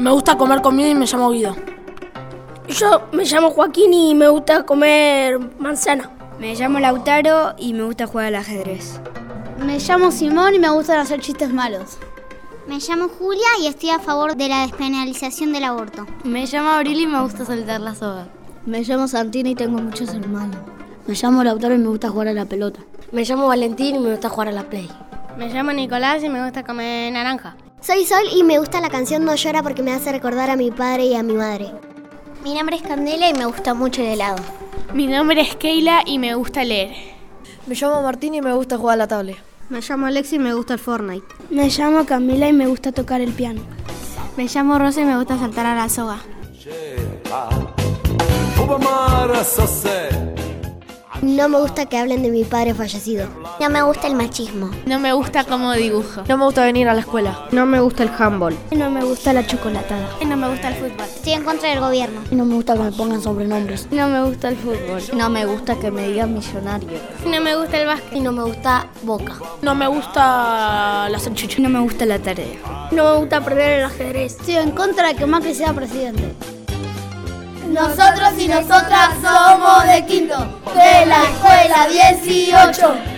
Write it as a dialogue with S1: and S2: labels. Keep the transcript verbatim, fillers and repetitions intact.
S1: Me gusta comer comida y me llamo Guido.
S2: Yo me llamo Joaquín y me gusta comer manzana.
S3: Me llamo Lautaro y me gusta jugar al ajedrez.
S4: Me llamo Simón y me gustan hacer chistes malos.
S5: Me llamo Julia y estoy a favor de la despenalización del aborto.
S6: Me llamo Abril y me gusta saltar la soga.
S7: Me llamo Santina y tengo muchos hermanos. Me llamo Lautaro y me gusta jugar a la pelota.
S8: Me llamo Valentín y me gusta jugar a la Play.
S9: Me llamo Nicolás y me gusta comer naranja.
S10: Soy Sol y me gusta la canción No Llora porque me hace recordar a mi padre y a mi madre.
S11: Mi nombre es Candela y me gusta mucho el helado.
S12: Mi nombre es Keila y me gusta leer.
S13: Me llamo Martín y me gusta jugar a la tablet.
S14: Me llamo Alexi y me gusta el Fortnite.
S15: Me llamo Camila y me gusta tocar el piano.
S16: Me llamo Rosa y me gusta saltar a la soga.
S10: No me gusta que hablen de mi padre fallecido.
S11: No me gusta el machismo.
S12: No me gusta cómo dibujo.
S13: No me gusta venir a la escuela.
S14: No me gusta el handball.
S15: No me gusta la chocolatada.
S16: No me gusta el fútbol.
S5: Estoy en contra del gobierno.
S7: No me gusta que me pongan sobrenombres.
S15: No me gusta el fútbol.
S7: No me gusta que me digan millonario.
S9: No me gusta el básquet.
S8: Y no me gusta Boca.
S1: No me gusta la salchicha.
S3: No me gusta la tarea.
S2: No me gusta aprender el ajedrez.
S4: Estoy en contra de que Macri sea presidente.
S17: Nosotros y nosotras somos de quinto, de la escuela dieciocho.